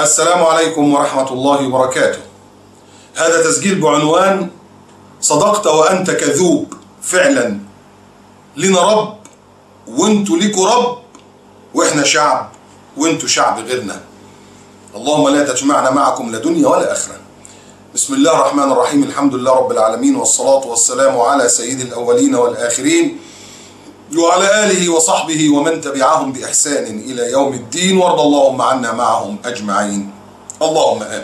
السلام عليكم ورحمة الله وبركاته. هذا تسجيل بعنوان صدقت وأنت كذوب. فعلا لنا رب وانتوا ليكوا رب، واحنا شعب وانتوا شعب غيرنا. اللهم لا تجمعنا معكم لا دنيا ولا آخرة. بسم الله الرحمن الرحيم. الحمد لله رب العالمين، والصلاة والسلام على سيد الأولين والآخرين وعلى آله وصحبه ومن تبعهم بإحسان إلى يوم الدين، وارض اللهم عنا معهم أجمعين اللهم آمين.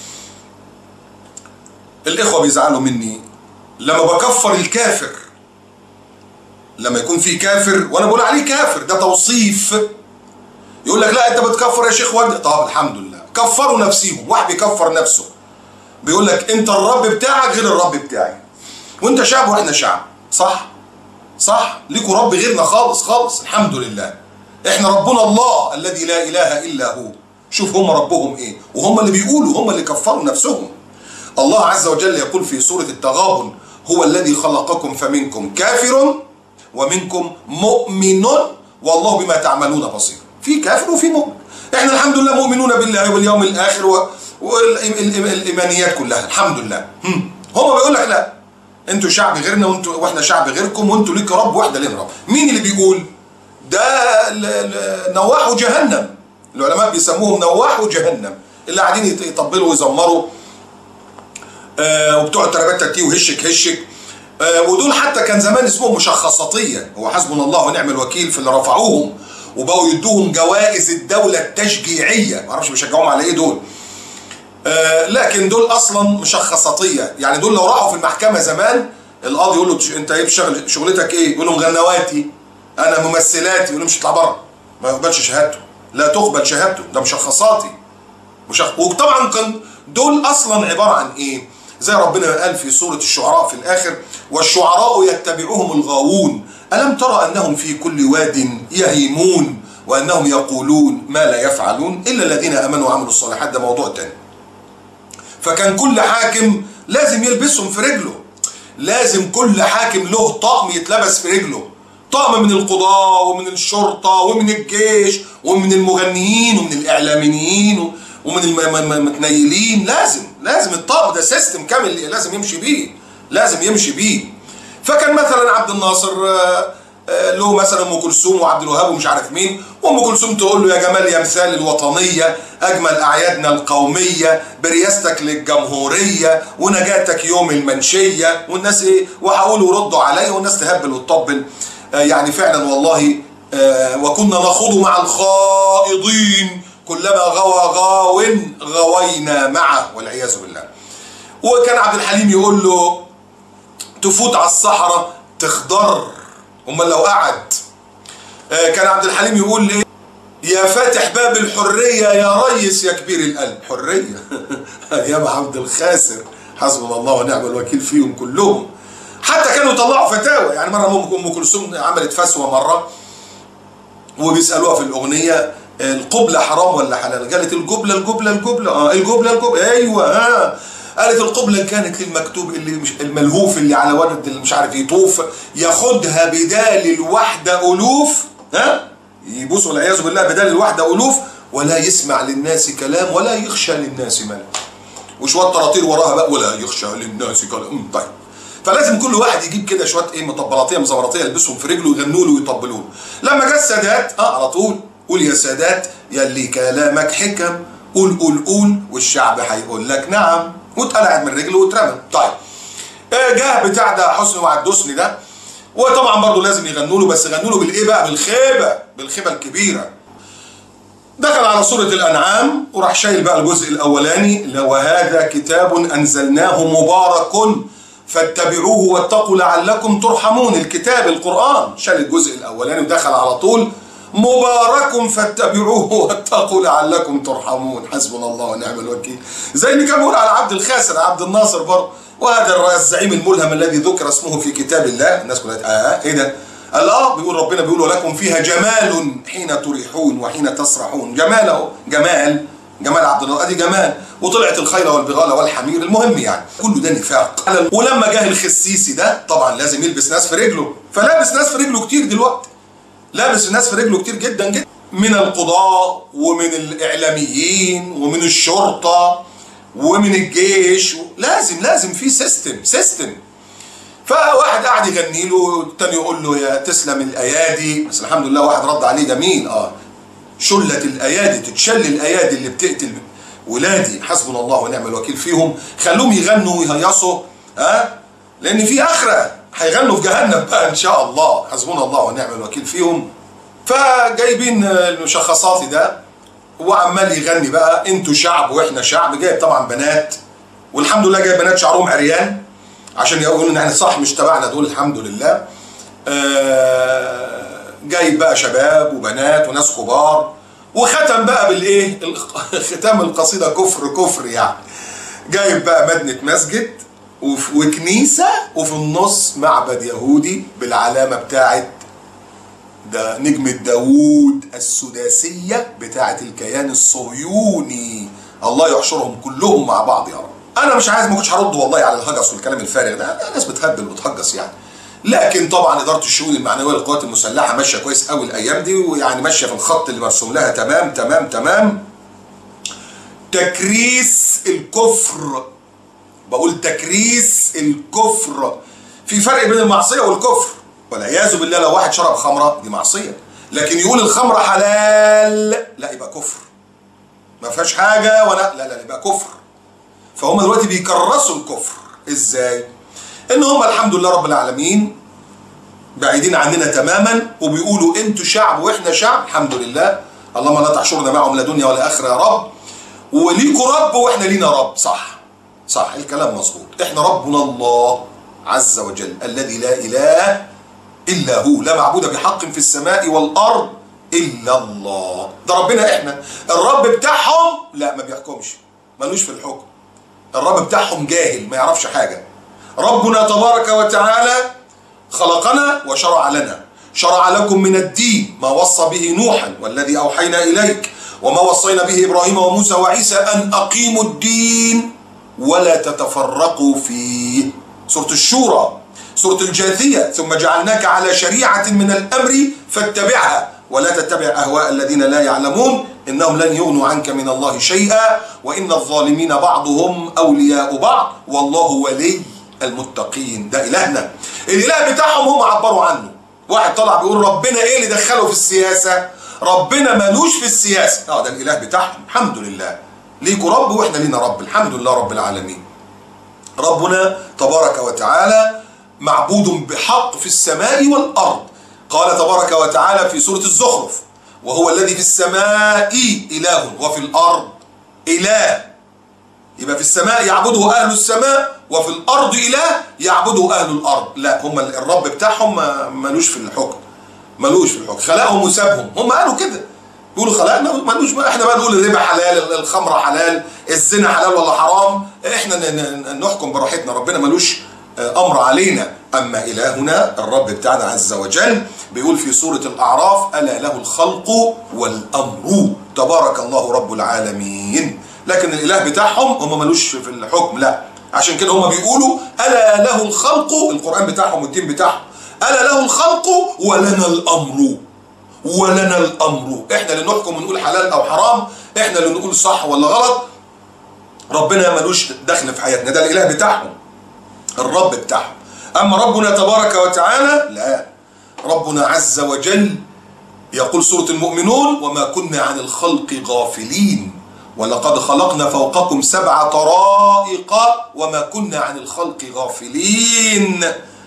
الإخوة بيزعلوا مني لما بكفر الكافر، لما يكون في كافر وأنا بقول عليه كافر، ده توصيف. يقول لك لا أنت بتكفر يا شيخ وجه. طب الحمد لله، كفروا نفسيهم. واحد بيكفر نفسه بيقول لك أنت الرب بتاعك غير الرب بتاعي، وأنت شعب وإحنا شعب. صح؟ ليكوا رب غيرنا خالص خالص. الحمد لله احنا ربنا الله الذي لا اله الا هو. شوف هم ربهم ايه، وهم اللي بيقولوا، هم اللي كفروا نفسهم. الله عز وجل يقول في سورة التغابن: هو الذي خلقكم فمنكم كافر ومنكم مؤمن والله بما تعملون بصير. في كافر وفي مؤمن. احنا الحمد لله مؤمنون بالله واليوم الاخر والايمانيات كلها الحمد لله. هم بيقول لك لا انتوا شعب غيرنا واحنا شعب غيركم، وانتوا ليك رب واحنا لنا رب. مين اللي بيقول ده؟ نواح جهنم. العلماء بيسموهم نواح جهنم، اللي قاعدين يطبلوا ويزمروا وبتوع الترابات تاتي وهشك هشك. ودول حتى كان زمان اسمهم مشخصاتيه. هو حسبنا الله ونعم الوكيل في اللي رفعوهم وبقوا يدوهم جوائز الدوله التشجيعيه. ما اعرفش بيشجعوهم على ايه دول، لكن دول اصلا مشخصاتيه. يعني دول لو راحوا في المحكمه زمان القاضي يقول له انت ايه شغلتك ايه؟ يقول لهم غنواتي، انا ممثلاتي. يقول لهم مش اطلع بره، ما يقبلش شهادته، لا تقبل شهادته، ده مشخصاتي. وطبعا كان دول اصلا عباره عن ايه؟ زي ربنا قال في سوره الشعراء في الاخر: والشعراء يتبعهم الغاوون الم ترى انهم في كل واد يهيمون وانهم يقولون ما لا يفعلون الا الذين امنوا وعملوا الصالحات. ده موضوع تاني. فكان كل حاكم لازم يلبسهم في رجله، لازم كل حاكم له طقم يتلبس في رجله، طقم من القضاء ومن الشرطة ومن الجيش ومن المغنيين ومن الإعلاميين ومن المتنيلين. لازم الطقم ده سيستم كامل لازم يمشي بيه. فكان مثلا عبد الناصر له مثلا ام كلثوم وعبد الوهاب ومش عارف مين، وام كلثوم تقول له: يا جمال يا مثال الوطنيه، اجمل اعيادنا القوميه، برياستك للجمهوريه، ونجاتك يوم المنشيه. والناس ايه؟ وحاولوا يردوا عليه والناس تهبل وتطبل. يعني فعلا والله وكنا نخوض مع الخائضين كلما غوى غاو غوينا معه والعياذ بالله. وكان عبد الحليم يقول له: تفوت على الصحراء تخضر، امال لو قعد. كان عبد الحليم يقول لي: يا فاتح باب الحريه يا ريس يا كبير القلب. حريه ايام عبد الخاسر، حسبنا الله ونعم الوكيل فيهم كلهم. حتى كانوا يطلعوا فتاوى. يعني مره ام كلثوم عملت فتوى مره وبيسالوها في الاغنيه: القبله حرام ولا حلال؟ قالت: القبله القبله. ايوه قالت: القبلة كانت للمكتوب اللي مش الملهوف اللي على ورد اللي مش عارف يطوف ياخدها بدال الوحدة ألوف، يبوس والعياذ بالله بدال الوحدة ألوف، ولا يسمع للناس كلام ولا يخشى للناس ملك. وشوية طراطير وراها بقى: ولا يخشى للناس كلام. طيب، فلازم كل واحد يجيب كده شوية ايه مطبلاتية مزوراتية يلبسهم في رجله ويغنوا له ويطبلوا له. لما جه السادات على طول: قول يا سادات يلي كلامك حكم، قول والشعب هيقول لك نعم. واتقلعت من رجله واترمى. طيب، جه بتاع ده حسني وعدوسني ده، وطبعا برضه لازم يغنوا له، بس يغنوا له بالايه بقى؟ بالخيبه الكبيره. دخل على سوره الانعام وراح شايل بقى الجزء الاولاني: وهذا كتاب انزلناه مبارك فاتبعوه واتقوا لعلكم ترحمون. الكتاب القران شال الجزء الاولاني ودخل على طول: مبارك فاتبعوه واتقوا لعلكم ترحمون. حسبنا الله ونعم الوكيل. زي اللي كان بيقول على عبد الخاسر عبد الناصر برضه: وهذا الزعيم الملهم الذي ذكر اسمه في كتاب الله. الناس كلها ايه ده؟ قال بيقول ربنا بيقول: ولكم فيها جمال حين تريحون وحين تسرحون. جمال اهو، جمال عبد الله، ادي جمال. وطلعت الخيل والبغال والحمير. المهم يعني كله ده نفاق. ولما جه الخسيسي ده طبعا لازم يلبس ناس في رجله، فلابس ناس في رجله كتير دلوقتي، لابس الناس في رجله كتير جدا جدا. من القضاة ومن الإعلاميين ومن الشرطة ومن الجيش. لازم في سيستم. فواحد قاعد يغني له، التاني يقول له يا تسلم الايادي، بس الحمد لله واحد رد عليه جميل، شلت الايادي، تتشل الايادي اللي بتقتل ولادي، حسبنا الله ونعم الوكيل فيهم. خلوهم يغنوا ويهيصوا، لان في اخره هيغنوا في جهنم بقى ان شاء الله، حسبنا الله ونعم الوكيل فيهم. فجايبين المشخصاتي ده وعمال يغني بقى انتوا شعب واحنا شعب، جايب طبعا بنات، والحمد لله جايب بنات شعرهم عريان عشان يقولوا ان احنا صح مش تبعنا دول، الحمد لله. جايب بقى شباب وبنات وناس كبار، وختم بقى بالايه، ختام القصيده كفر يعني. جايب بقى مدنه مسجد وكنيسه وفي النص معبد يهودي بالعلامه بتاعت ده نجمة داوود السداسية بتاعت الكيان الصهيوني. الله يحشرهم كلهم مع بعض يا رب. انا مش عايز، ما كنتش هرد والله على الهجس والكلام الفارغ ده، الناس بتهبل وبتهجس يعني. لكن طبعا اداره الشؤون المعنويه للقوات المسلحه ماشيه كويس قوي الايام دي، ويعني ماشيه في الخط اللي مرسوم لها تمام. تكريس الكفر، بقول تكريس الكفر. في فرق بين المعصيه والكفر، والعياذ بالله لو واحد شرب خمره دي معصيه، لكن يقول الخمره حلال لا يبقى كفر، ما فيهاش حاجه ولا لا يبقى كفر. فهم دلوقتي بيكرسوا الكفر. ازاي؟ ان هم الحمد لله رب العالمين بعيدين عننا تماما، وبيقولوا انتوا شعب واحنا شعب، الحمد لله، اللهم لا تحشرنا معهم لا دنيا ولا اخره يا رب، وليكوا رب واحنا لينا رب. صح الكلام مظبوط. احنا ربنا الله عز وجل الذي لا اله الا هو، لا معبود بحق في السماء والارض الا الله. ده ربنا. احنا الرب بتاعهم لا ما بيحكمش، ملوش في الحكم. الرب بتاعهم جاهل ما يعرفش حاجه. ربنا تبارك وتعالى خلقنا وشرع لنا، شرع لكم من الدين ما وصى به نوحا والذي اوحينا اليك وما وصينا به ابراهيم وموسى وعيسى ان اقيموا الدين ولا تتفرقوا فيه. سوره الشورى، سورة الجاثية، ثم جعلناك على شريعة من الأمر فاتبعها ولا تتبع أهواء الذين لا يعلمون إنهم لن يغنوا عنك من الله شيئا وإن الظالمين بعضهم أولياء بعض والله ولي المتقين. ده إلهنا. الإله بتاعهم هم عبروا عنه. واحد طلع بيقول ربنا إيه اللي دخله في السياسة؟ ربنا مالوش في السياسة. ده الإله بتاعهم. الحمد لله ليكوا رب وإحنا لينا رب، الحمد لله رب العالمين. ربنا تبارك وتعالى معبود بحق في السماء والأرض. قال تبارك وتعالى في سورة الزخرف وهو الذي في السماء إله وفي الأرض إله. يبقى في السماء يعبده أهل السماء وفي الأرض إله يعبده أهل الأرض. لا، هم الرب بتاعهم ملوش في الحكم، خلقهم وسابهم. هم قالوا كده، بيقولوا خلقنا ملوش بقى. احنا بقى نقول الربا حلال، الخمرة حلال، الزنا حلال ولا حرام، احنا نحكم براحتنا، ربنا ملوش أمر علينا. أما إلهنا الرب بتاعنا عز وجل بيقول في سورة الأعراف ألا له الخلق والأمر تبارك الله رب العالمين. لكن الإله بتاعهم هم ملوش في الحكم، لا. عشان كده هم بيقولوا ألا له الخلق، القرآن بتاعهم والدين بتاعهم ألا له الخلق ولنا الأمر. احنا اللي نحكم ونقول حلال أو حرام، احنا اللي نقول صح ولا غلط. ربنا ملوش دخل في حياتنا. ده الإله بتاعهم، الرب بتاعهم. أما ربنا تبارك وتعالى لا، ربنا عز وجل يقول سورة المؤمنون وما كنا عن الخلق غافلين ولقد خلقنا فوقكم 7 طرائق وما كنا عن الخلق غافلين.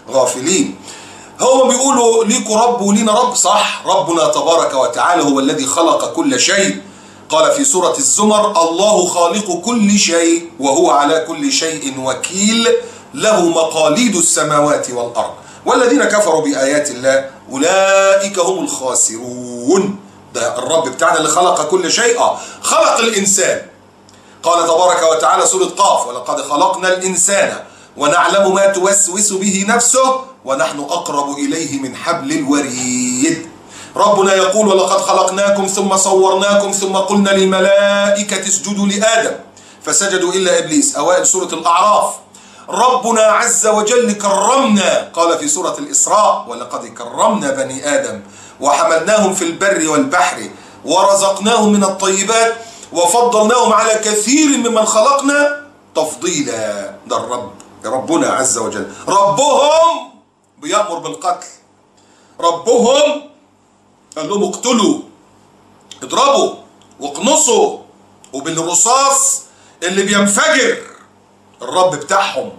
هم بيقولوا ليكوا رب ولينا رب، صح. ربنا تبارك وتعالى هو الذي خلق كل شيء. قال في سورة الزمر الله خالق كل شيء وهو على كل شيء وكيل له مقاليد السماوات والأرض والذين كفروا بآيات الله أولئك هم الخاسرون. ده الرب بتاعنا اللي خلق كل شيء. خلق الإنسان. قال تبارك وتعالى سورة قاف ولقد خلقنا الإنسان ونعلم ما توسوس به نفسه ونحن أقرب إليه من حبل الوريد. ربنا يقول ولقد خلقناكم ثم صورناكم ثم قلنا للملائكة اسجدوا لآدم فسجدوا إلا إبليس. أوائل سورة الأعراف. ربنا عز وجل كرمنا، قال في سورة الإسراء ولقد كرمنا بني آدم وحملناهم في البر والبحر ورزقناهم من الطيبات وفضلناهم على كثير ممن خلقنا تفضيلا. ده الرب، ربنا عز وجل. ربهم بيأمر بالقتل، ربهم قال لهم اقتلوا، اضربوا واقنصوا، وبالرصاص اللي بينفجر. الرب بتاعهم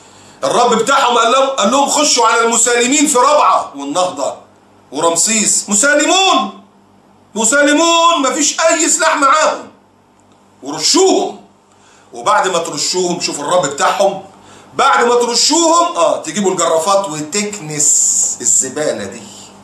قال لهم خشوا على المسالمين في ربعة والنهضة ورمسيس، مسالمون مفيش اي سلاح معاهم، ورشوهم. وبعد ما ترشوهم، شوف الرب بتاعهم، بعد ما ترشوهم تجيبوا الجرافات وتكنس الزبالة دي.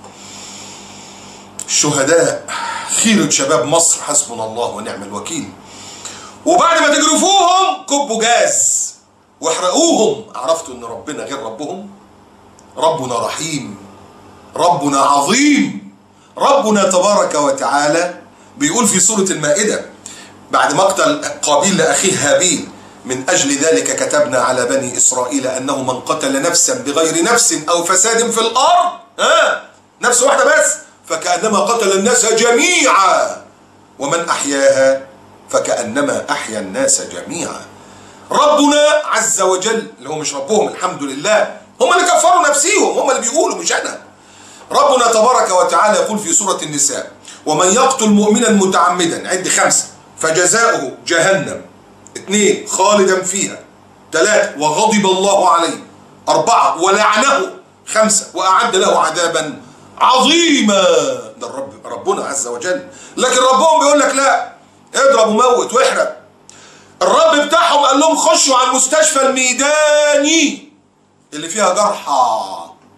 الشهداء خيرة شباب مصر، حسبنا الله ونعم الوكيل. وبعد ما تجرفوهم كبوا جاز واحرقوهم. عرفتوا ان ربنا غير ربهم؟ ربنا رحيم، ربنا عظيم، ربنا تبارك وتعالى بيقول في سورة المائدة بعد مقتل قابيل لأخيه هابيل: من أجل ذلك كتبنا على بني إسرائيل أنه من قتل نفسا بغير نفس أو فساد في الأرض، نفس واحدة بس، فكأنما قتل الناس جميعا، ومن أحياها فكأنما أحيا الناس جميعا. ربنا عز وجل اللي هو مش ربهم، الحمد لله، هم اللي كفروا نفسيهم، هم اللي بيقولوا مش أنا. ربنا تبارك وتعالى يقول في سورة النساء: ومن يقتل مؤمنا متعمدا، عد 5، فجزاؤه جهنم، 2 خالدا فيها، 3 وغضب الله عليه، 4 ولعنه، 5 وأعد له عذابا عظيما. ده ربنا عز وجل. لكن ربهم بيقول لك لا، اضرب وموت واحرق. الرب بتاعهم قال لهم خشوا على المستشفى الميداني اللي فيها جرحى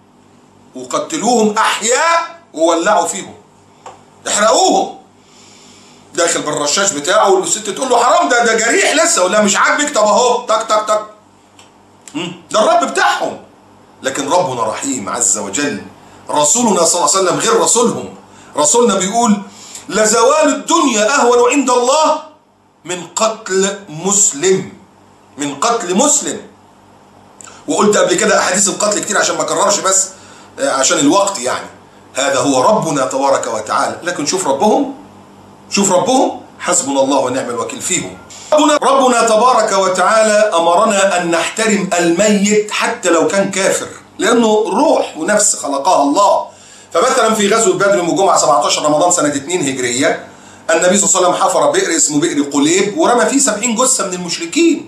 وقتلوهم احياء وولعوا فيهم، احرقوهم. داخل بالرشاش بتاعه والست تقول له حرام، ده جريح لسه، ولا مش عاجبك؟ طب اهو تك تك تك. ده الرب بتاعهم. لكن ربنا رحيم عز وجل. رسولنا صلى الله عليه وسلم غير رسولهم. رسولنا بيقول: لزوال الدنيا اهون عند الله من قتل مسلم، من قتل مسلم. وقلت قبل كده احاديث القتل كتير عشان ما اكررش، بس عشان الوقت يعني. هذا هو ربنا تبارك وتعالى. لكن شوف ربهم حسبنا الله ونعم الوكيل فيهم. ربنا تبارك وتعالى امرنا ان نحترم الميت حتى لو كان كافر، لانه روح ونفس خلقها الله. فمثلا في غزوه بدر يوم الجمعه 17 رمضان سنه 2 هجريه، النبي صلى الله عليه وسلم حفر بئر اسمه بئر قليب ورمى فيه 70 جثه من المشركين.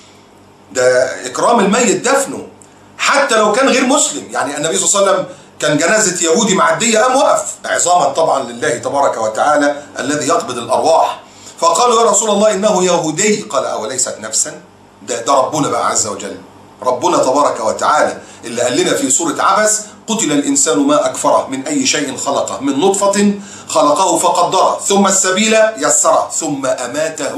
ده اكرام الميت دفنه حتى لو كان غير مسلم. يعني النبي صلى الله عليه وسلم كان جنازه يهودي معديه قام وقف عظاما طبعا لله تبارك وتعالى الذي يقبض الارواح. فقالوا: يا رسول الله انه يهودي. قال: اوليست نفسا؟ ده ربنا بقى عز وجل، ربنا تبارك وتعالى اللي قال لنا في سوره عبس: قتل الانسان ما اكفره من اي شيء خلقه من نطفه خلقه فقدره ثم السبيل يسره ثم اماته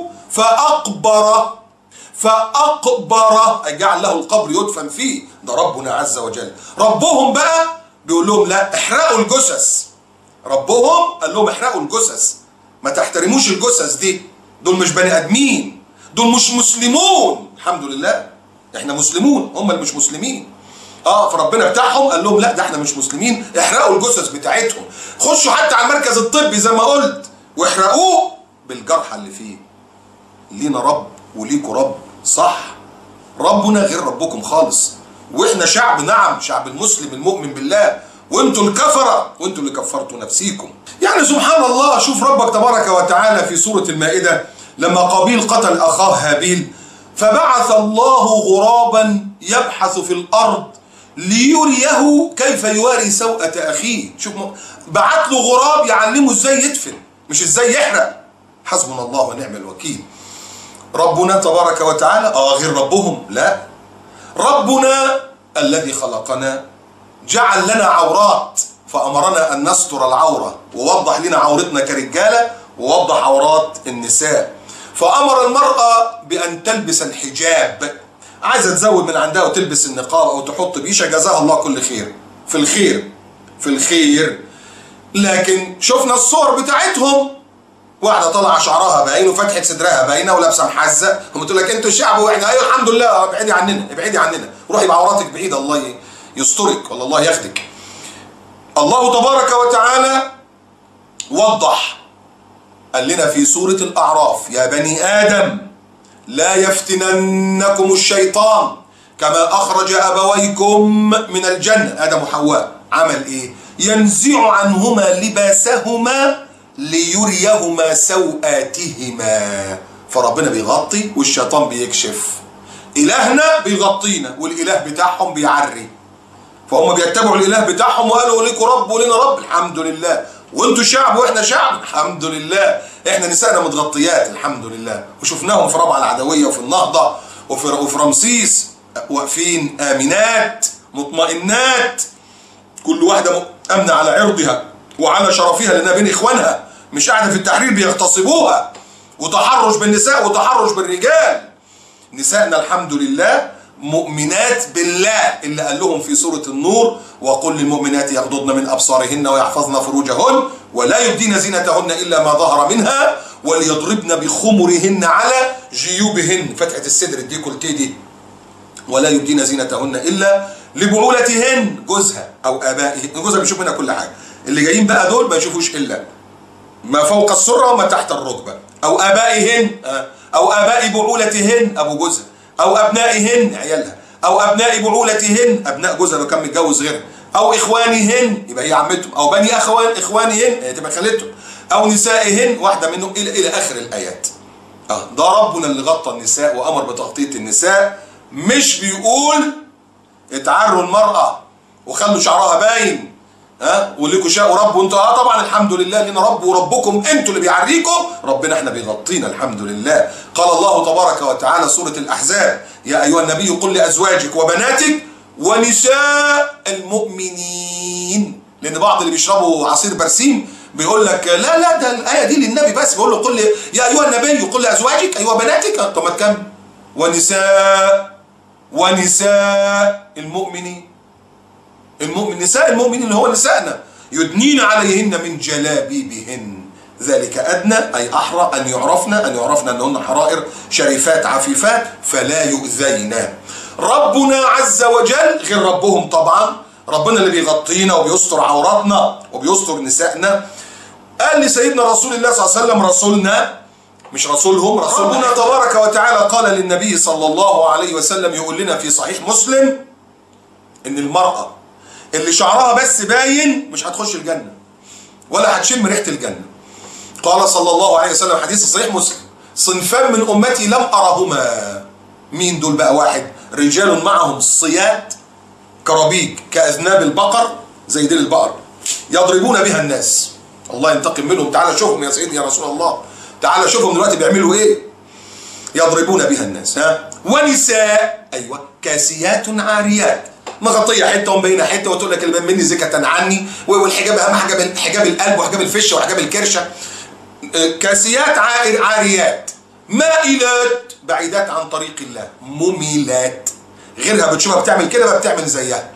فاقبره اي جعل له القبر يدفن فيه. ده ربنا عز وجل. ربهم بقى بيقول لهم: لا، احرقوا الجثث. ربهم قال لهم احرقوا الجثث، ما تحترموش الجثث دي، دول مش بني ادمين، دول مش مسلمون. الحمد لله احنا مسلمون، هم اللي مش مسلمين. فربنا بتاعهم قال لهم لا، ده احنا مش مسلمين، احرقوا الجثث بتاعتهم. خشوا حتى على المركز الطبي زي ما قلت واحرقوه بالجرحى اللي فيه. لينا رب وليكوا رب، صح؟ ربنا غير ربكم خالص. واحنا شعب، نعم، شعب المسلم المؤمن بالله، وانتوا الكفره، وانتوا اللي كفرتوا نفسيكم. يعني سبحان الله. شوف ربك تبارك وتعالى في سوره المائده لما قابيل قتل اخاه هابيل: فبعث الله غرابا يبحث في الارض ليريه كيف يواري سوءة اخيه. شوف، بعت له غراب يعلمه ازاي يدفن مش ازاي يحرق. حسبنا الله ونعم الوكيل. ربنا تبارك وتعالى غير ربهم؟ لا، ربنا الذي خلقنا جعل لنا عورات فأمرنا أن نستر العورة، ووضح لنا عورتنا كرجالة ووضح عورات النساء. فأمر المرأة بأن تلبس الحجاب، عايزة تزود من عندها وتلبس النقاب أو تحط بيشة، جزاها الله كل خير، في الخير. لكن شفنا الصور بتاعتهم، واحدة طالعة شعرها باين وفتحة صدرها باينة ولابسة محزة، هم تقول لك انتوا الشعب واحنا ايوه الحمد لله، ابعدي عننا، روحي بعوراتك بعيدة، الله يسترك ولا الله ياخدك. الله تبارك وتعالى وضح قال لنا في سورة الأعراف: يا بني آدم لا يفتننكم الشيطان كما أخرج أبويكم من الجنة. آدم وحواء عمل إيه؟ ينزع عنهما لباسهما ليريهما سوآتهما. فربنا بيغطي والشيطان بيكشف. إلهنا بيغطينا والإله بتاعهم بيعري. فهم بيتبعوا الإله بتاعهم وقالوا لكم رب ولنا رب، الحمد لله. وانتوا شعب واحنا شعب، الحمد لله. احنا نسائنا متغطيات، الحمد لله. وشفناهم في ربع العدوية وفي النهضة وفي رمسيس واقفين آمنات مطمئنات، كل واحدة أمنة على عرضها وعلى شرفها لأنها بين إخوانها، مش قاعدة في التحرير بيغتصبوها. وتحرش بالنساء وتحرش بالرجال. نسائنا الحمد لله مؤمنات بالله اللي قال لهم في سورة النور: وقل للمؤمنات يغضضن من أبصارهن ويحفظن فروجهن ولا يبدين زينتهن إلا ما ظهر منها وليضربن بخمرهن على جيوبهن. فتحة الصدر الديكولتيه دي. ولا يبدين زينتهن إلا لبعولتهن، جوزها أو آبائهن. جوزها بيشوف منها كل حاجة. اللي جايين بقى دول ما يشوفوش إلا ما فوق السرة وما تحت الركبة. أو آبائهن، أو آباء بعولتهن، أبو جوزها، أو أبنائهن، عيالها، أو أبناء بعولتهن، أبناء جوزها لو كان متجوز غيرها، أو إخوانهن يبقى هي عمتهم، أو بني إخوانهن تبقى خالتهم، أو نسائهن واحدة منهم، إلى آخر الآيات. ده ربنا اللي غطى النساء وأمر بتغطية النساء، مش بيقول اتعروا المرأة وخلوا شعرها باين وليكوا شاء رب وانتوا طبعا الحمد لله لنا رب وربكم انتوا اللي بيعريكم، ربنا احنا بيغطينا الحمد لله. قال الله تبارك وتعالى سورة الأحزاب: يا أيها النبي قل لأزواجك وبناتك ونساء المؤمنين. لأن بعض اللي بيشربوا عصير برسيم بيقول لك لا ده الآية دي للنبي بس، بيقول له قل يا أيها النبي قل لأزواجك أيها بناتك. طب ما تكمل: ونساء المؤمنين. نساء المؤمنين اللي هو نسائنا يدنين عليهن من جلابيبهن ذلك أدنى أي أحرى أن يعرفن أنهن حرائر شريفات عفيفات فلا يؤذين. ربنا عز وجل غير ربهم طبعا، ربنا اللي بيغطينا وبيستر عوراتنا وبيستر نسائنا. قال لسيدنا رسول الله صلى الله عليه وسلم: رسولنا مش رسولهم، ربنا تبارك وتعالى قال للنبي صلى الله عليه وسلم، يقول لنا في صحيح مسلم إن المرأة اللي شعرها بس باين مش هتخش الجنة ولا هتشم ريحة الجنة. قال صلى الله عليه وسلم حديث صحيح مسلم: صنفان من أمتي لم أرهما. مين دول بقى؟ واحد: رجال معهم صياد كرابيك كأذناب البقر، زي ديل البقر، يضربون بها الناس. الله ينتقم منهم. تعالى شوفهم يا سيدي يا رسول الله، تعالى شوفهم دلوقتي بيعملوا ايه. يضربون بها الناس. ونساء ايوه كاسيات عاريات، مغطيه حته ومبينه حته، وتقول لك اللي مني زكاه عني، والحجاب اهم حجاب القلب وحجاب الفشه وحجاب الكرشه. كاسيات عاريات مائلات بعيدات عن طريق الله مميلات. غيرها بتشوفها بتعمل كده بقى بتعمل زيها.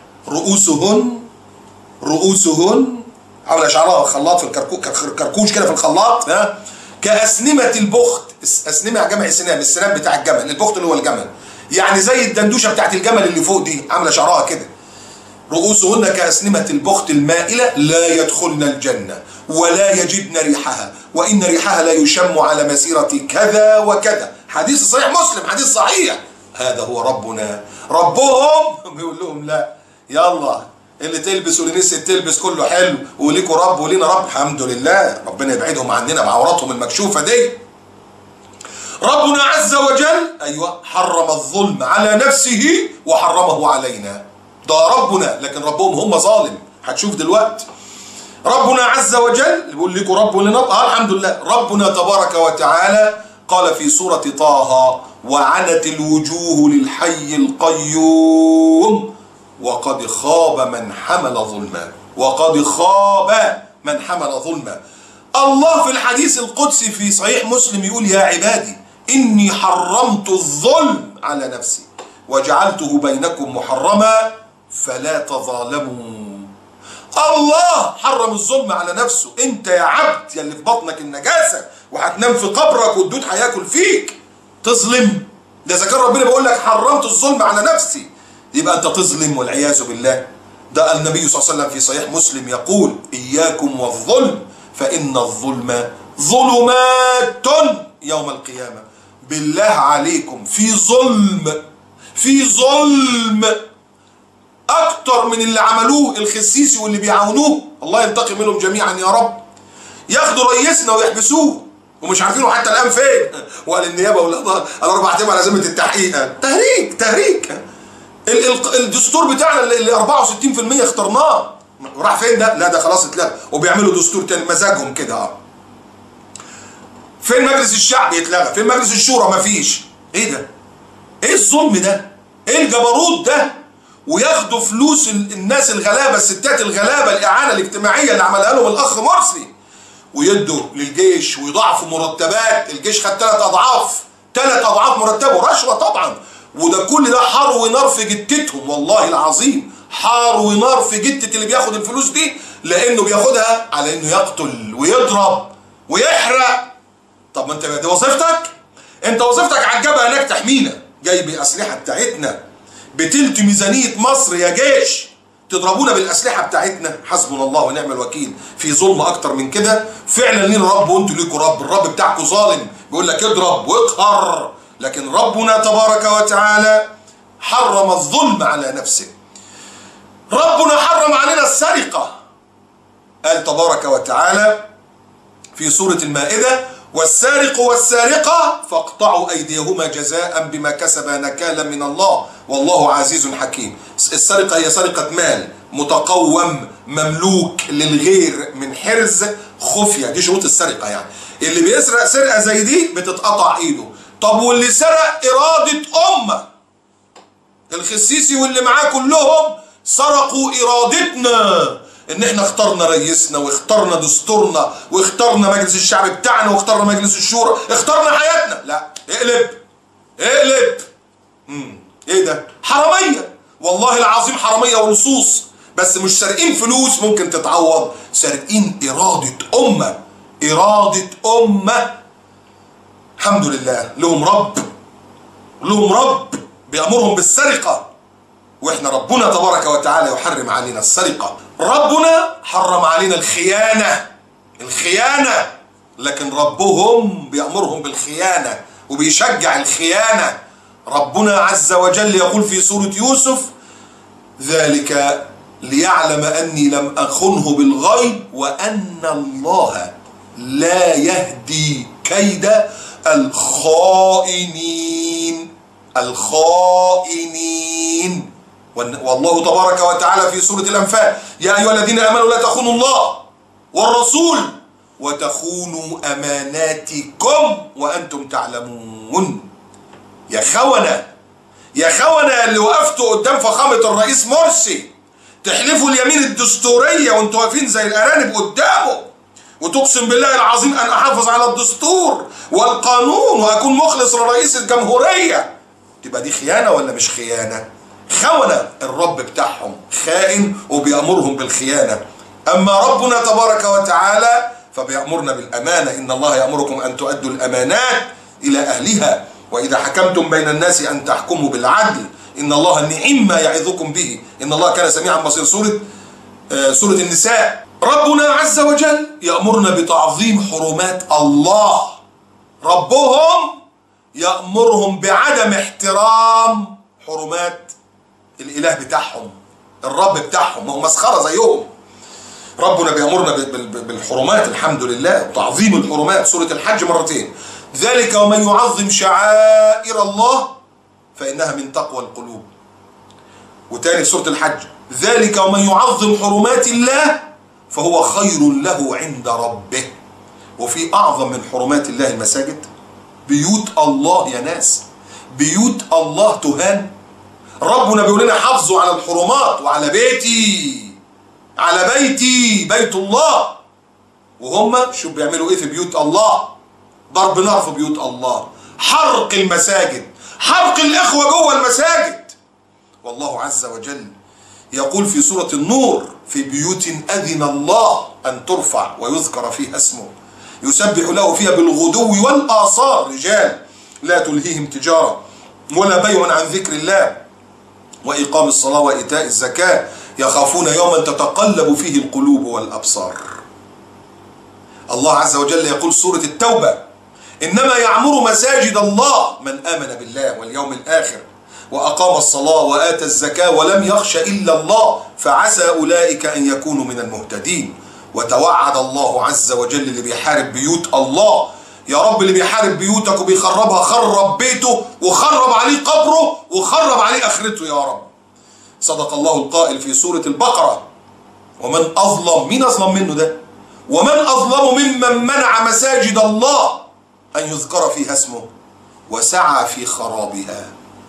رؤوسهن عامله شعرها خلاط في الكركوش كده في الخلاط كأسنمة البخت. أسنمة جمع سنام، السنام بتاع الجمل، البخت اللي هو الجمل، يعني زي الدندوشه بتاعت الجمل اللي فوق دي عامله شعرها كده. رؤوسهن كأسنمة البخت المائلة لا يدخلن الجنة ولا يجدن ريحها وإن ريحها لا يشم على مسيرة كذا وكذا. حديث صحيح مسلم، حديث صحيح. هذا هو ربنا. ربهم بيقول لهم لا، يلا اللي تلبس واللي نسيت تلبس كله حلو، وليكوا رب ولينا رب، الحمد لله. ربنا يبعدهم عننا بعوراتهم المكشوفة دي. ربنا عز وجل ايوه حرم الظلم على نفسه وحرمه علينا. ده ربنا، لكن ربهم هم ظالم. هتشوف دلوقتي ربنا عز وجل بيقول لكم رب ولنا الحمد لله. ربنا تبارك وتعالى قال في سورة طه: وعنت الوجوه للحي القيوم وقد خاب من حمل ظلما. وقد خاب من حمل ظلما. الله في الحديث القدسي في صحيح مسلم يقول: يا عبادي إني حرمت الظلم على نفسي وجعلته بينكم محرما فلا تظالموا. الله حرم الظلم على نفسه. انت يا عبد يا اللي في بطنك النجاسة وهتنام في قبرك والدود هياكل فيك تظلم؟ ده اذا كان ربنا بيقول لك حرمت الظلم على نفسي يبقى انت تظلم والعياذ بالله. ده النبي صلى الله عليه وسلم في صحيح مسلم يقول: إياكم والظلم فإن الظلم ظلمات يوم القيامة. بالله عليكم في ظلم اكتر من اللي عملوه الخسيسي واللي بيعاونوه، الله ينتقم منهم جميعا يا رب. ياخدوا رئيسنا ويحبسوه ومش عارفينه حتى الان فين، وقال النيابه الاربع ايام على ذمه التحقيق. تهريج. الدستور بتاعنا اللي 64% اخترناه راح فين ده؟ لا ده خلاص اتلغى وبيعملوا دستور تاني مزاجهم كده. فين مجلس الشعب؟ يتلغى. فين مجلس الشورى؟ مفيش. ايه ده؟ ايه الظلم ده؟ ايه الجبروت ده؟ وياخدوا فلوس الناس الغلابه، الستات الغلابه، الاعانه الاجتماعيه اللي عملها لهم الاخ مرسي، ويدوا للجيش ويضاعفوا مرتبات. الجيش خد 3 اضعاف مرتبه، رشوه طبعا. وده كل ده حار ونار في جتتهم، والله العظيم حار ونار في جتة اللي بياخد الفلوس دي، لانه بياخدها على انه يقتل ويضرب ويحرق. طب ما انت دي وظيفتك؟ انت وظيفتك على الجبهه هناك تحمينا، جايب الاسلحه بتاعتنا بتلت ميزانيه مصر يا جيش، تضربونا بالاسلحه بتاعتنا. حسبنا الله ونعم الوكيل. في ظلم اكتر من كده؟ فعلا لينا رب وانتوا ليكوا رب. الرب بتاعكم ظالم بيقول لك اضرب واقهر، لكن ربنا تبارك وتعالى حرم الظلم على نفسه. ربنا حرم علينا السرقه، قال تبارك وتعالى في سوره المائده: والسارق والسارقة فاقطعوا أيديهما جزاء بما كسبا نكالا من الله والله عزيز حكيم. السرقة هي سرقة مال متقوم مملوك للغير من حرز خفية، دي شروط السرقة يعني. اللي بيسرق سرقة زي دي بتتقطع ايده. طب واللي سرق إرادة أمة، الخسيسي واللي معاه كلهم سرقوا إرادتنا، ان احنا اخترنا رئيسنا واخترنا دستورنا واخترنا مجلس الشعب بتاعنا واخترنا مجلس الشورى، اخترنا حياتنا. لا اقلب. ايه ده؟ حرامية، والله العظيم حرامية ولصوص، بس مش سارقين فلوس ممكن تتعوض، سارقين إرادة أمة. الحمد لله لهم رب بيأمرهم بالسرقة، واحنا ربنا تبارك وتعالى يحرم علينا السرقة. ربنا حرم علينا الخيانة، لكن ربهم بيأمرهم بالخيانة وبيشجع الخيانة. ربنا عز وجل يقول في سورة يوسف: ذلك ليعلم أني لم أخنه بالغيب وأن الله لا يهدي كيد الخائنين. والله تبارك وتعالى في سورة الأنفال: يا أيها الذين آمنوا لا تخونوا الله والرسول وتخونوا أماناتكم وأنتم تعلمون. يا خونة اللي وقفتوا قدام فخامة الرئيس مرسي تحلفوا اليمين الدستورية وانتوا واقفين زي الأرانب قدامه، وتقسم بالله العظيم أن أحافظ على الدستور والقانون وأكون مخلص لرئيس الجمهورية. تبقى دي خيانة ولا مش خيانة؟ خونة. الرب بتاعهم خائن وبيأمرهم بالخيانة. أما ربنا تبارك وتعالى فبيأمرنا بالأمانة: إن الله يأمركم أن تؤدوا الأمانات إلى أهلها وإذا حكمتم بين الناس أن تحكموا بالعدل إن الله نعم ما يعظكم به إن الله كان سميعا بصيرا. سورة النساء. ربنا عز وجل يأمرنا بتعظيم حرمات الله، ربهم يأمرهم بعدم احترام حرمات الإله بتاعهم، الرب بتاعهم، ما هو مسخرة زيهم. ربنا بيأمرنا بالحرمات الحمد لله، تعظيم الحرمات. سورة الحج مرتين: ذلك ومن يعظم شعائر الله فإنها من تقوى القلوب. وتاني في سورة الحج: ذلك ومن يعظم حرمات الله فهو خير له عند ربه. وفي أعظم من حرمات الله المساجد، بيوت الله يا ناس، بيوت الله تهان. ربنا بيقول لنا حافظوا على الحرمات وعلى بيتي، على بيتي بيت الله. وهم شو بيعملوا ايه في بيوت الله؟ ضرب نار في بيوت الله، حرق المساجد، حرق الإخوة جوه المساجد. والله عز وجل يقول في سورة النور: في بيوت أذن الله أن ترفع ويذكر فيها اسمه يسبح له فيها بالغدو والآصال رجال لا تلهيهم تجارة ولا بيع عن ذكر الله وإقام الصلاة وإيتاء الزكاة يخافون يوما تتقلب فيه القلوب والأبصار. الله عز وجل يقول سورة التوبة: إنما يعمر مساجد الله من آمن بالله واليوم الآخر وأقام الصلاة وآتى الزكاة ولم يخش إلا الله فعسى أولئك أن يكونوا من المهتدين. وتوعد الله عز وجل اللي بيحارب بيوت الله: يا رب اللي بيحارب بيوتك وبيخربها خرب بيته وخرب عليه قبره وخرب عليه آخرته يا رب. صدق الله القائل في سورة البقرة: ومن أظلم، مين أظلم منه ده؟ ومن أظلم ممن منع مساجد الله أن يذكر فيها اسمه وسعى في خرابها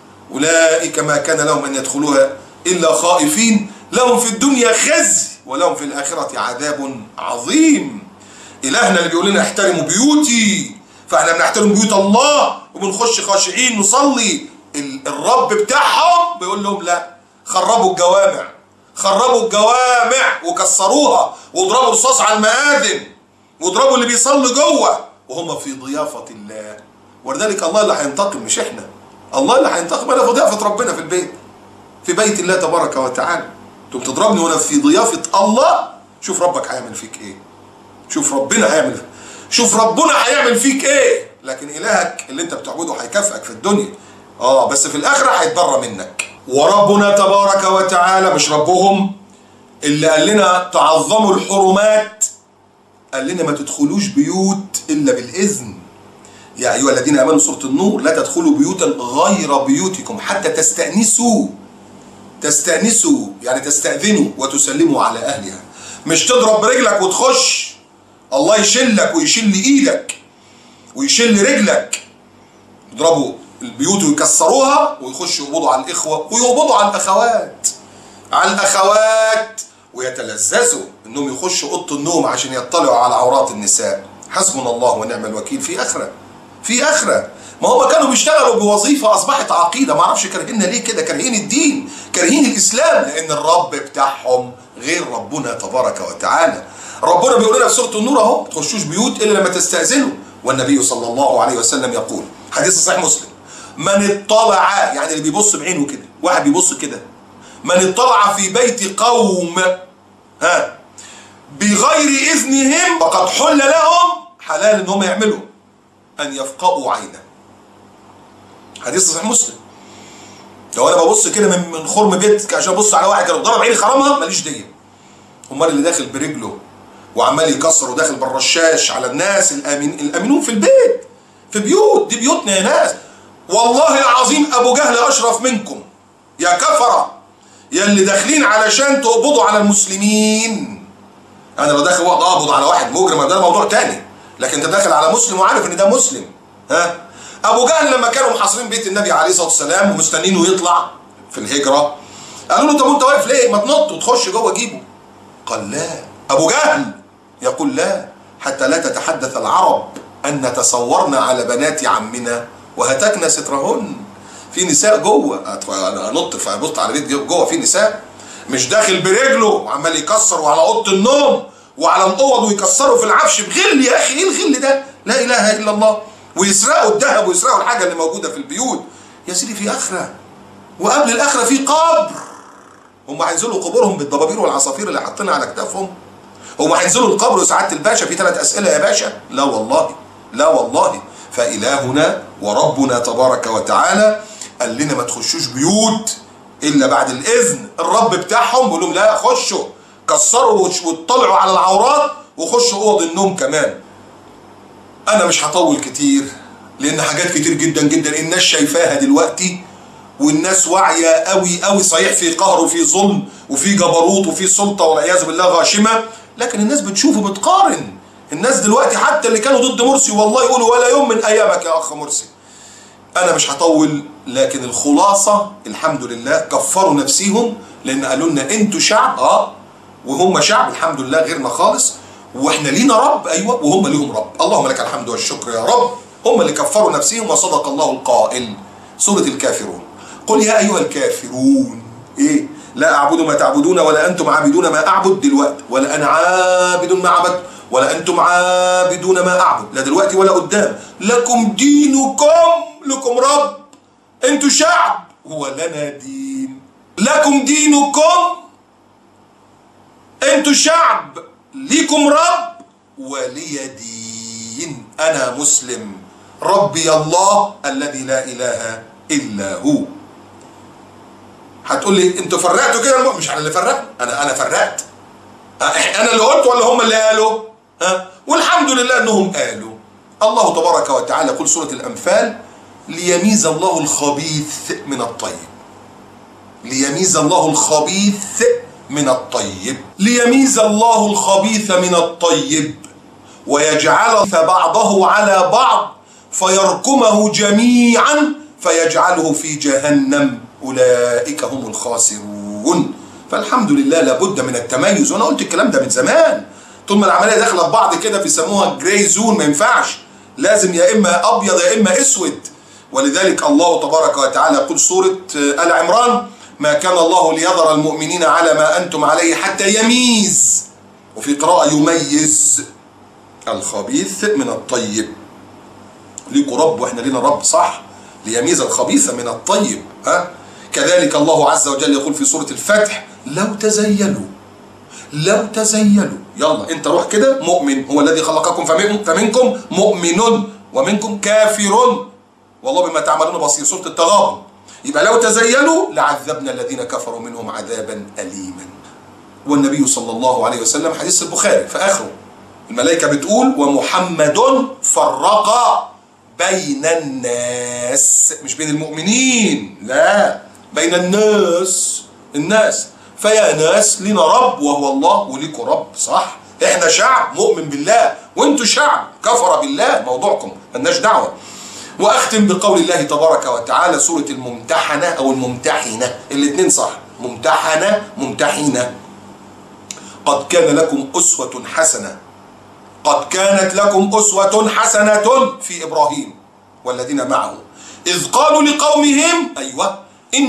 أولئك ما كان لهم أن يدخلوها إلا خائفين لهم في الدنيا خزي ولهم في الآخرة عذاب عظيم. إلهنا اللي بيقول لنا احترموا بيوتي، فاحنا بنحترم بيوت الله وبنخش خاشعين نصلي. الرب بتاعهم بيقول لهم لا، خربوا الجوامع، خربوا الجوامع وكسروها واضربوا رصاص على المآذن واضربوا اللي بيصلي جوه وهم في ضيافة الله. ولذلك الله اللي هينتقم مش احنا، الله اللي هينتقم. انا في ضيافة ربنا في البيت، في بيت الله تبارك وتعالى. انتوا بتضربني وانا في ضيافة الله، شوف ربك هيعمل فيك ايه، شوف ربنا هيعمل فيك. شوف ربنا هيعمل فيك ايه. لكن الهك اللي انت بتعبده هيكافئك في الدنيا، بس في الاخره هيتبرى منك. وربنا تبارك وتعالى مش ربهم اللي قال لنا تعظموا الحرمات، قال لنا ما تدخلوش بيوت الا بالاذن. يا ايها الذين امنوا سوره النور: لا تدخلوا بيوتا غير بيوتكم حتى تستأنسوا. تستأنسوا يعني تستأذنوا وتسلموا على اهلها. مش تضرب برجلك وتخش، الله يشلك ويشل ايدك ويشل رجلك. يضربوا البيوت ويكسروها ويخشوا يقبضوا على الاخوه ويقبضوا على الاخوات، على الاخوات، ويتلذذوا انهم يخشوا اوضه النوم عشان يطلعوا على عورات النساء. حسبنا الله ونعم الوكيل. في اخره، في اخره. ما هم كانوا بيشتغلوا بوظيفه اصبحت عقيده. ما اعرفش كارهيننا ليه كده، كارهين الدين، كارهين الاسلام، لان الرب بتاعهم غير ربنا تبارك وتعالى. ربنا بيقول لنا في سوره النور اهو: ما تخشوش بيوت الا لما تستاذنوا. والنبي صلى الله عليه وسلم يقول، حديث صحيح مسلم: من اطلع، يعني اللي بيبص بعينه كده، واحد بيبص كده، من اطلع في بيت قوم بغير اذنهم فقد حل لهم، حلال ان هم يعملوا، ان يفقئوا عينه. حديث صحيح مسلم. لو انا ببص كده من خرم بيت عشان ابص على واحد كده وضرب عيني خرمها، ماليش ديه. امال اللي داخل برجله وعمال يكسر وداخل بالرشاش على الناس الامنون في البيت، في بيوت، دي بيوتنا يا ناس. والله العظيم ابو جهل اشرف منكم يا كفره، يا اللي داخلين علشان تقبضوا على المسلمين. انا لو داخل اقبض على واحد مجرم ده موضوع تاني، لكن انت داخل على مسلم وعارف ان ده مسلم. ابو جهل لما كانوا محاصرين بيت النبي عليه الصلاه والسلام ومستنينه يطلع في الهجره، قالوا له: طب انت واقف ليه؟ ما تنط وتخش جوه جيبه. قال: لا. ابو جهل يقول: لا، حتى لا تتحدث العرب ان تصورنا على بنات عمنا وهتكنا سترهن. في نساء جوه، انا انط فبص على بيت جوه في نساء، مش داخل برجله وعمال يكسر على اوضه النوم وعلى الاوض ويكسروا في العفش بغل. يا اخي ايه الغل ده؟ لا اله الا الله. ويسرقوا الذهب ويسرقوا الحاجه اللي موجوده في البيوت. يا سيدي في اخره، وقبل الاخره في قبر. هم هينزلوا قبورهم بالضبابير والعصافير اللي حاطينها على كتافهم؟ هم هينزلوا القبر وسعاده الباشا في 3 اسئله يا باشا؟ لا والله، لا والله. فإلهنا وربنا تبارك وتعالى قال لنا ما تخشوش بيوت إلا بعد الإذن. الرب بتاعهم بيقول لهم: لا، خشوا كسروا واطلعوا على العورات وخشوا أوض النوم كمان. أنا مش هطول كتير لأن حاجات كتير جدا جدا الناس شايفاها دلوقتي، والناس واعية قوي قوي. صحيح في قهر وفي ظلم وفي جبروت وفي سلطة والعياذ بالله غاشمة، لكن الناس بتشوف وبتقارن. الناس دلوقتي حتى اللي كانوا ضد مرسي والله يقولوا: ولا يوم من ايامك يا اخ مرسي. انا مش هطول، لكن الخلاصه الحمد لله كفروا نفسيهم، لان قالوا لنا انتوا شعب وهم شعب الحمد لله غيرنا خالص، واحنا لينا رب ايوه وهم ليهم رب. اللهم لك الحمد والشكر يا رب. هم اللي كفروا نفسهم. وصدق الله القائل، سوره الكافرون: قل يا ايها الكافرون لا اعبد ما تعبدون ولا انتم عابدون ما اعبد دلوقتي، ولا انا عابد ما عبدت ولا انتم عابدون ما اعبد، لا دلوقتي ولا قدام. لكم دينكم، لكم رب، انتوا شعب ولنا دين. لكم دينكم، انتوا شعب ليكم رب ولي دين. أنا مسلم، ربي الله الذي لا إله إلا هو. هتقول لي انتوا فرقتوا كده؟ مش انا اللي فرقت، انا فرقت. انا اللي قلت ولا هم اللي قالوا؟ والحمد لله انهم قالوا. الله تبارك وتعالى يقول سورة الأنفال: ليميز الله الخبيث من الطيب. ليميز الله الخبيث من الطيب. ليميز الله الخبيث من الطيب ويجعل بعضه على بعض فيركمه جميعا فيجعله في جهنم أولئك هم الخاسرون. فالحمد لله لابد من التميز، وانا قلت الكلام ده من زمان. طول ما العمليه داخله في بعض كده بيسموها جراي زون، ما ينفعش، لازم يا اما ابيض يا اما اسود. ولذلك الله تبارك وتعالى يقول سوره آل عمران: ما كان الله ليذر المؤمنين على ما انتم عليه حتى يميز، وفي قراءه يميز، الخبيث من الطيب. ليكوا رب واحنا لينا رب، صح؟ ليميز الخبيث من الطيب. كذلك الله عز وجل يقول في سورة الفتح: لو تزيلوا. لو تزيلوا. يلا انت روح كده مؤمن، هو الذي خلقكم فمنكم مؤمن ومنكم كافر والله بما تعملون بصير، سورة التغابن. يبقى لو تزيلوا لعذبنا الذين كفروا منهم عذابا أليما. والنبي صلى الله عليه وسلم حديث البخاري في آخره الملائكة بتقول: ومحمد فرق بين الناس، مش بين المؤمنين، لا، بين الناس. فيا ناس لنا رب وهو الله، وليكوا رب، صح؟ احنا شعب مؤمن بالله وانتوا شعب كفر بالله، موضوعكم ملناش دعوه. واختم بقول الله تبارك وتعالى سوره الممتحنه او الممتحنه، الاثنين صح، ممتحنه. قد كان لكم اسوه حسنه، قد كانت لكم أسوة حسنة في إبراهيم والذين معه إذ قالوا لقومهم: أيوة، إن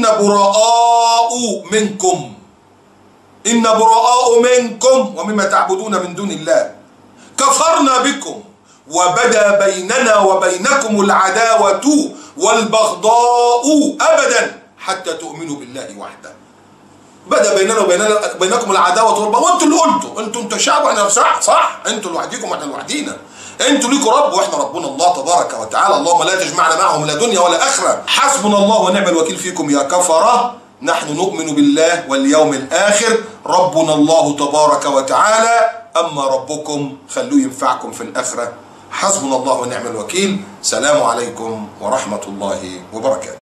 براء منكم ومما تعبدون من دون الله كفرنا بكم وبدا بيننا وبينكم العداوة والبغضاء أبدا حتى تؤمنوا بالله وحده. بدأ بيننا وبينكم العداوة والبغضاء، وانتوا اللي قلتوا، انتوا شعب واحنا صح، انتوا لوحديكم واحنا لوحدينا، انتوا ليكوا رب واحنا ربنا الله تبارك وتعالى، اللهم لا تجمعنا معهم لا دنيا ولا آخرة. حسبنا الله ونعم الوكيل فيكم يا كفرة، نحن نؤمن بالله واليوم الآخر، ربنا الله تبارك وتعالى، أما ربكم خلوه ينفعكم في الآخرة. حسبنا الله ونعم الوكيل. سلام عليكم ورحمة الله وبركاته.